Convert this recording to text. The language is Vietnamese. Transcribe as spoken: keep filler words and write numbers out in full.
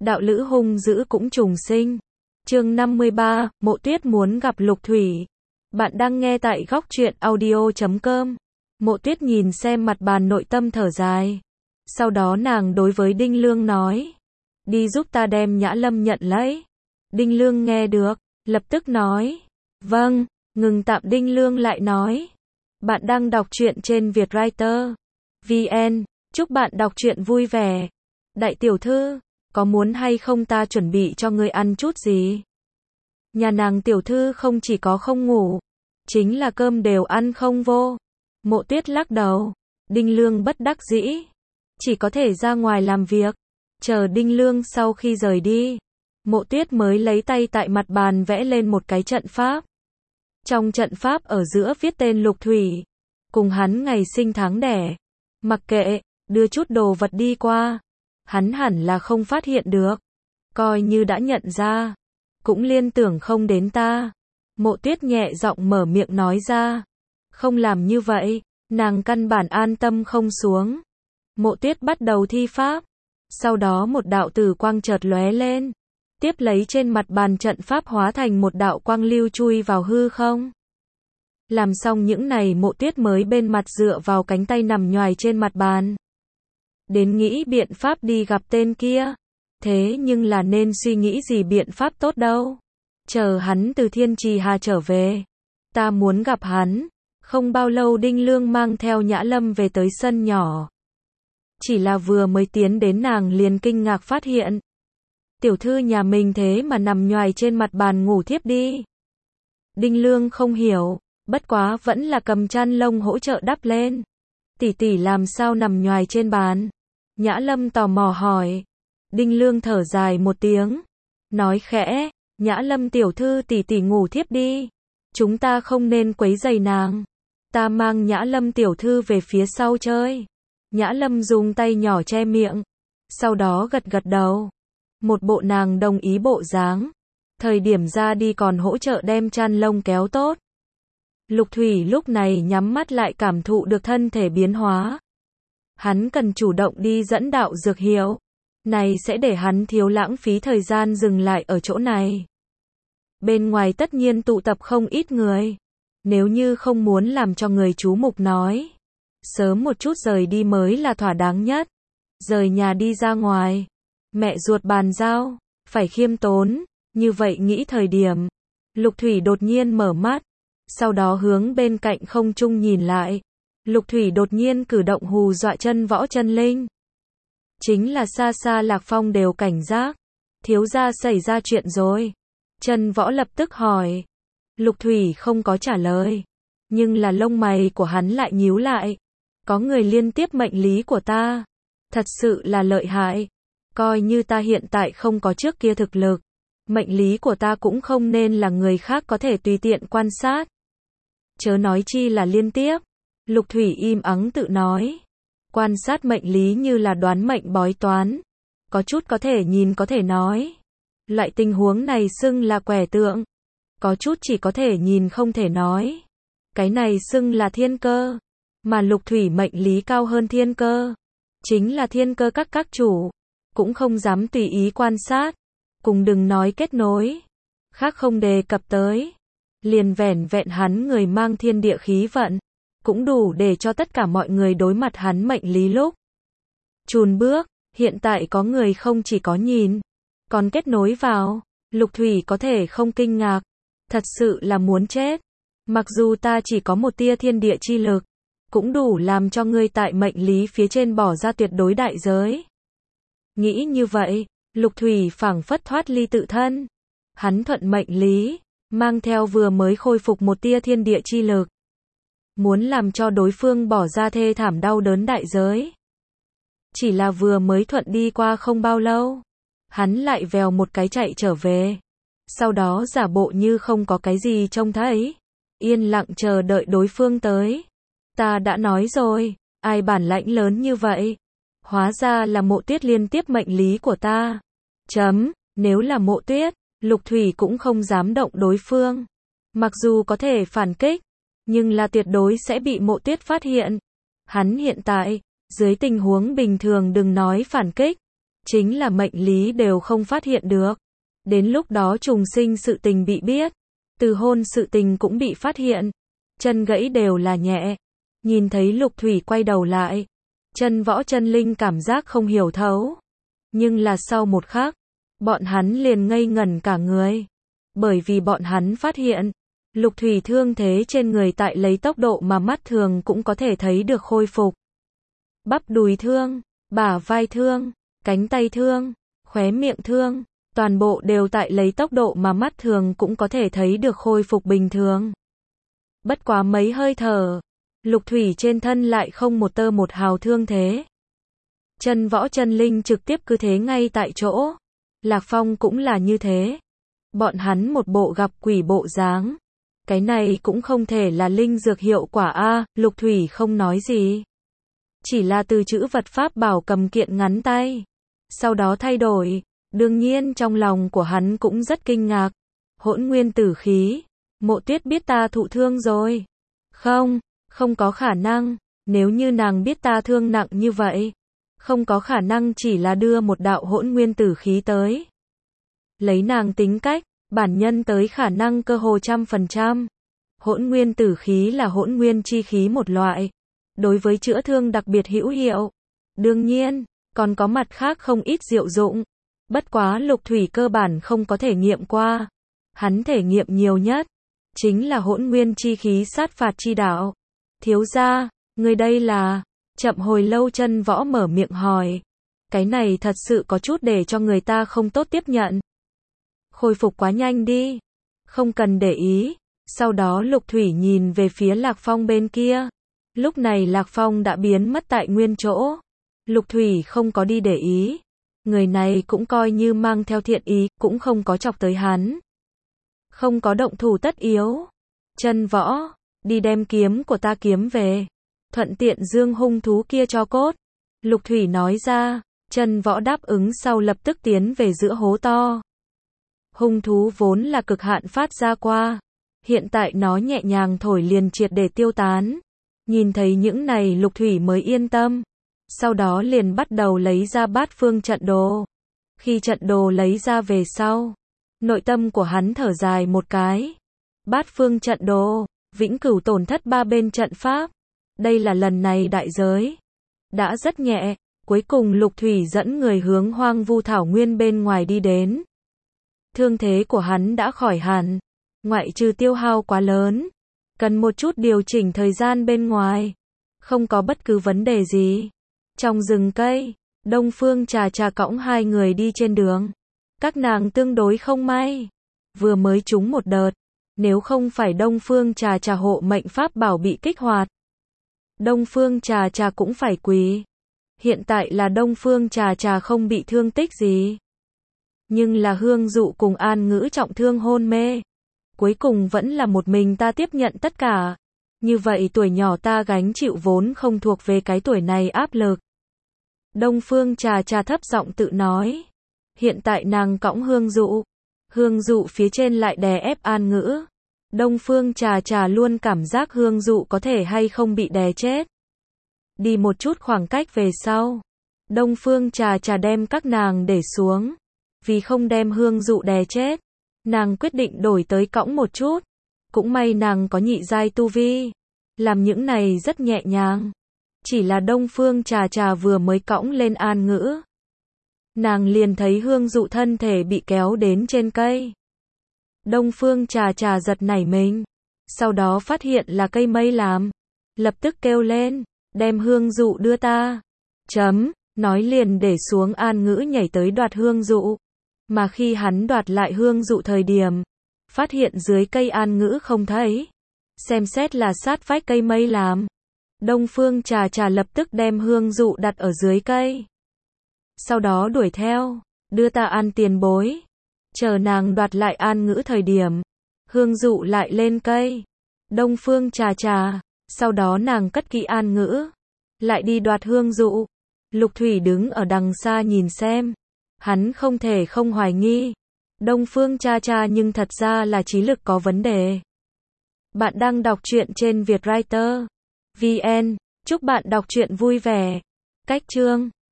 đạo lữ hung dữ cũng trùng sinh. Chương năm mươi ba, Mộ Tuyết muốn gặp Lục Thủy. Bạn đang nghe tại góc truyện audio chấm com. Mộ Tuyết nhìn xem mặt bàn nội tâm thở dài. Sau đó nàng đối với Đinh Lương nói. Đi giúp ta đem Nhã Lâm nhận lấy. Đinh Lương nghe được, lập tức nói. Vâng, ngừng tạm Đinh Lương lại nói. Bạn đang đọc truyện trên Vietwriter. vê en, chúc bạn đọc truyện vui vẻ. Đại tiểu thư, có muốn hay không ta chuẩn bị cho ngươi ăn chút gì? Nhà nàng tiểu thư không chỉ có không ngủ, chính là cơm đều ăn không vô. Mộ Tuyết lắc đầu. Đinh Lương bất đắc dĩ, chỉ có thể ra ngoài làm việc. Chờ Đinh Lương sau khi rời đi, Mộ Tuyết mới lấy tay tại mặt bàn vẽ lên một cái trận pháp. Trong trận pháp ở giữa viết tên Lục Thủy, cùng hắn ngày sinh tháng đẻ. Mặc kệ, đưa chút đồ vật đi qua, hắn hẳn là không phát hiện được. Coi như đã nhận ra, cũng liên tưởng không đến ta. Mộ Tuyết nhẹ giọng mở miệng nói ra. Không làm như vậy, nàng căn bản an tâm không xuống. Mộ Tuyết bắt đầu thi pháp. Sau đó một đạo tử quang chợt lóe lên. Tiếp lấy trên mặt bàn trận pháp hóa thành một đạo quang lưu chui vào hư không. Làm xong những này Mộ Tuyết mới bên mặt dựa vào cánh tay nằm nhoài trên mặt bàn. Đến nghĩ biện pháp đi gặp tên kia. Thế nhưng là nên suy nghĩ gì biện pháp tốt đâu. Chờ hắn từ Thiên Trì Hà trở về. Ta muốn gặp hắn. Không bao lâu Đinh Lương mang theo Nhã Lâm về tới sân nhỏ. Chỉ là vừa mới tiến đến nàng liền kinh ngạc phát hiện. Tiểu thư nhà mình thế mà nằm nhoài trên mặt bàn ngủ thiếp đi. Đinh Lương không hiểu, bất quá vẫn là cầm chăn lông hỗ trợ đắp lên. Tỷ tỷ làm sao nằm nhoài trên bàn? Nhã Lâm tò mò hỏi. Đinh Lương thở dài một tiếng, nói khẽ, Nhã Lâm tiểu thư tỷ tỷ ngủ thiếp đi. Chúng ta không nên quấy rầy nàng. Ta mang Nhã Lâm tiểu thư về phía sau chơi. Nhã Lâm dùng tay nhỏ che miệng, sau đó gật gật đầu. Một bộ nàng đồng ý bộ dáng. Thời điểm ra đi còn hỗ trợ đem chăn lông kéo tốt. Lục Thủy lúc này nhắm mắt lại cảm thụ được thân thể biến hóa. Hắn cần chủ động đi dẫn đạo dược hiệu. Này sẽ để hắn thiếu lãng phí thời gian dừng lại ở chỗ này. Bên ngoài tất nhiên tụ tập không ít người. Nếu như không muốn làm cho người chú mục nói, sớm một chút rời đi mới là thỏa đáng nhất. Rời nhà đi ra ngoài, mẹ ruột bàn giao, phải khiêm tốn. Như vậy nghĩ thời điểm, Lục Thủy đột nhiên mở mắt. Sau đó hướng bên cạnh không trung nhìn lại. Lục Thủy đột nhiên cử động hù dọa chân võ chân linh. Chính là xa xa Lạc Phong đều cảnh giác. Thiếu gia xảy ra chuyện rồi. Chân võ lập tức hỏi. Lục Thủy không có trả lời. Nhưng là lông mày của hắn lại nhíu lại. Có người liên tiếp mệnh lý của ta. Thật sự là lợi hại. Coi như ta hiện tại không có trước kia thực lực. Mệnh lý của ta cũng không nên là người khác có thể tùy tiện quan sát. Chớ nói chi là liên tiếp. Lục Thủy im ắng tự nói. Quan sát mệnh lý như là đoán mệnh bói toán. Có chút có thể nhìn có thể nói. Loại tình huống này xưng là quẻ tượng. Có chút chỉ có thể nhìn không thể nói. Cái này xưng là thiên cơ. Mà Lục Thủy mệnh lý cao hơn thiên cơ. Chính là thiên cơ các các chủ. Cũng không dám tùy ý quan sát. Cùng đừng nói kết nối. Khác không đề cập tới. Liền vẻn vẹn hắn người mang thiên địa khí vận. Cũng đủ để cho tất cả mọi người đối mặt hắn mệnh lý lúc chùn bước. Hiện tại có người không chỉ có nhìn, còn kết nối vào. Lục Thủy có thể không kinh ngạc. Thật sự là muốn chết. Mặc dù ta chỉ có một tia thiên địa chi lực, cũng đủ làm cho ngươi tại mệnh lý phía trên bỏ ra tuyệt đối đại giới. Nghĩ như vậy, Lục Thủy phảng phất thoát ly tự thân. Hắn thuận mệnh lý, mang theo vừa mới khôi phục một tia thiên địa chi lực. Muốn làm cho đối phương bỏ ra thê thảm đau đớn đại giới. Chỉ là vừa mới thuận đi qua không bao lâu, hắn lại vèo một cái chạy trở về. Sau đó giả bộ như không có cái gì trông thấy. Yên lặng chờ đợi đối phương tới. Ta đã nói rồi, ai bản lãnh lớn như vậy. Hóa ra là Mộ Tuyết liên tiếp mệnh lý của ta. Chấm, nếu là Mộ Tuyết, Lục Thủy cũng không dám động đối phương. Mặc dù có thể phản kích, nhưng là tuyệt đối sẽ bị Mộ Tuyết phát hiện. Hắn hiện tại, dưới tình huống bình thường đừng nói phản kích, chính là mệnh lý đều không phát hiện được. Đến lúc đó trùng sinh sự tình bị biết, từ hôn sự tình cũng bị phát hiện, chân gãy đều là nhẹ. Nhìn thấy Lục Thủy quay đầu lại, Chân Võ Chân Linh cảm giác không hiểu thấu. Nhưng là sau một khắc, bọn hắn liền ngây ngẩn cả người. Bởi vì bọn hắn phát hiện, Lục Thủy thương thế trên người tại lấy tốc độ mà mắt thường cũng có thể thấy được khôi phục. Bắp đùi thương, bả vai thương, cánh tay thương, khóe miệng thương, toàn bộ đều tại lấy tốc độ mà mắt thường cũng có thể thấy được khôi phục bình thường. Bất quá mấy hơi thở, Lục Thủy trên thân lại không một tơ một hào thương thế. Chân Võ Chân Linh trực tiếp cứ thế ngay tại chỗ. Lạc Phong cũng là như thế. Bọn hắn một bộ gặp quỷ bộ dáng. Cái này cũng không thể là linh dược hiệu quả a, Lục Thủy không nói gì. Chỉ là từ chữ vật pháp bảo cầm kiện ngắn tay. Sau đó thay đổi, đương nhiên trong lòng của hắn cũng rất kinh ngạc. Hỗn nguyên tử khí, Mộ Tuyết biết ta thụ thương rồi. Không, không có khả năng, nếu như nàng biết ta thương nặng như vậy, không có khả năng chỉ là đưa một đạo hỗn nguyên tử khí tới. Lấy nàng tính cách, bản nhân tới khả năng cơ hồ trăm phần trăm. Hỗn nguyên tử khí là hỗn nguyên chi khí một loại, đối với chữa thương đặc biệt hữu hiệu. Đương nhiên, còn có mặt khác không ít diệu dụng. Bất quá Lục Thủy cơ bản không có thể nghiệm qua. Hắn thể nghiệm nhiều nhất, chính là hỗn nguyên chi khí sát phạt chi đạo. Thiếu gia, người đây là... Chậm hồi lâu Chân Võ mở miệng hỏi. Cái này thật sự có chút để cho người ta không tốt tiếp nhận. Khôi phục quá nhanh đi. Không cần để ý. Sau đó Lục Thủy nhìn về phía Lạc Phong bên kia. Lúc này Lạc Phong đã biến mất tại nguyên chỗ. Lục Thủy không có đi để ý. Người này cũng coi như mang theo thiện ý, cũng không có chọc tới hắn. Không có động thủ tất yếu. Chân Võ, đi đem kiếm của ta kiếm về. Thuận tiện dương hung thú kia cho cốt. Lục Thủy nói ra. Chân Võ đáp ứng sau lập tức tiến về giữa hố to. Hung thú vốn là cực hạn phát ra qua. Hiện tại nó nhẹ nhàng thổi liền triệt để tiêu tán. Nhìn thấy những này Lục Thủy mới yên tâm. Sau đó liền bắt đầu lấy ra bát phương trận đồ. Khi trận đồ lấy ra về sau, nội tâm của hắn thở dài một cái. Bát phương trận đồ, vĩnh cửu tổn thất ba bên trận pháp. Đây là lần này đại giới. Đã rất nhẹ, cuối cùng Lục Thủy dẫn người hướng hoang vu thảo nguyên bên ngoài đi đến. Thương thế của hắn đã khỏi hẳn, ngoại trừ tiêu hao quá lớn, cần một chút điều chỉnh thời gian bên ngoài, không có bất cứ vấn đề gì. Trong rừng cây, Đông Phương Trà Trà cõng hai người đi trên đường. Các nàng tương đối không may, vừa mới trúng một đợt, nếu không phải Đông Phương Trà Trà hộ mệnh pháp bảo bị kích hoạt, Đông Phương Trà Trà cũng phải quỳ. Hiện tại là Đông Phương Trà Trà không bị thương tích gì, nhưng là Hương Dụ cùng An Ngữ trọng thương hôn mê. Cuối cùng vẫn là một mình ta tiếp nhận tất cả. Như vậy tuổi nhỏ ta gánh chịu vốn không thuộc về cái tuổi này áp lực. Đông Phương Trà Trà thấp giọng tự nói. Hiện tại nàng cõng Hương Dụ. Hương Dụ phía trên lại đè ép An Ngữ. Đông Phương Trà Trà luôn cảm giác Hương Dụ có thể hay không bị đè chết. Đi một chút khoảng cách về sau, Đông Phương Trà Trà đem các nàng để xuống. Vì không đem Hương Dụ đè chết, nàng quyết định đổi tới cõng một chút. Cũng may nàng có nhị giai tu vi, làm những này rất nhẹ nhàng. Chỉ là Đông Phương Trà Trà vừa mới cõng lên An Ngữ, nàng liền thấy Hương Dụ thân thể bị kéo đến trên cây. Đông Phương Trà Trà giật nảy mình, sau đó phát hiện là cây mây làm, lập tức kêu lên, đem Hương Dụ đưa ta. Chấm, nói liền để xuống An Ngữ nhảy tới đoạt Hương Dụ. Mà khi hắn đoạt lại Hương Dụ thời điểm, phát hiện dưới cây An Ngữ không thấy. Xem xét là sát vách cây mây làm. Đông Phương Trà Trà lập tức đem Hương Dụ đặt ở dưới cây. Sau đó đuổi theo, đưa ta ăn tiền bối. Chờ nàng đoạt lại An Ngữ thời điểm, Hương Dụ lại lên cây. Đông Phương Trà Trà, sau đó nàng cất kỹ An Ngữ, lại đi đoạt Hương Dụ. Lục Thủy đứng ở đằng xa nhìn xem. Hắn không thể không hoài nghi. Đông Phương Trà Trà nhưng thật ra là trí lực có vấn đề. Bạn đang đọc truyện trên Vietwriter chấm vn. Chúc bạn đọc truyện vui vẻ. Cách chương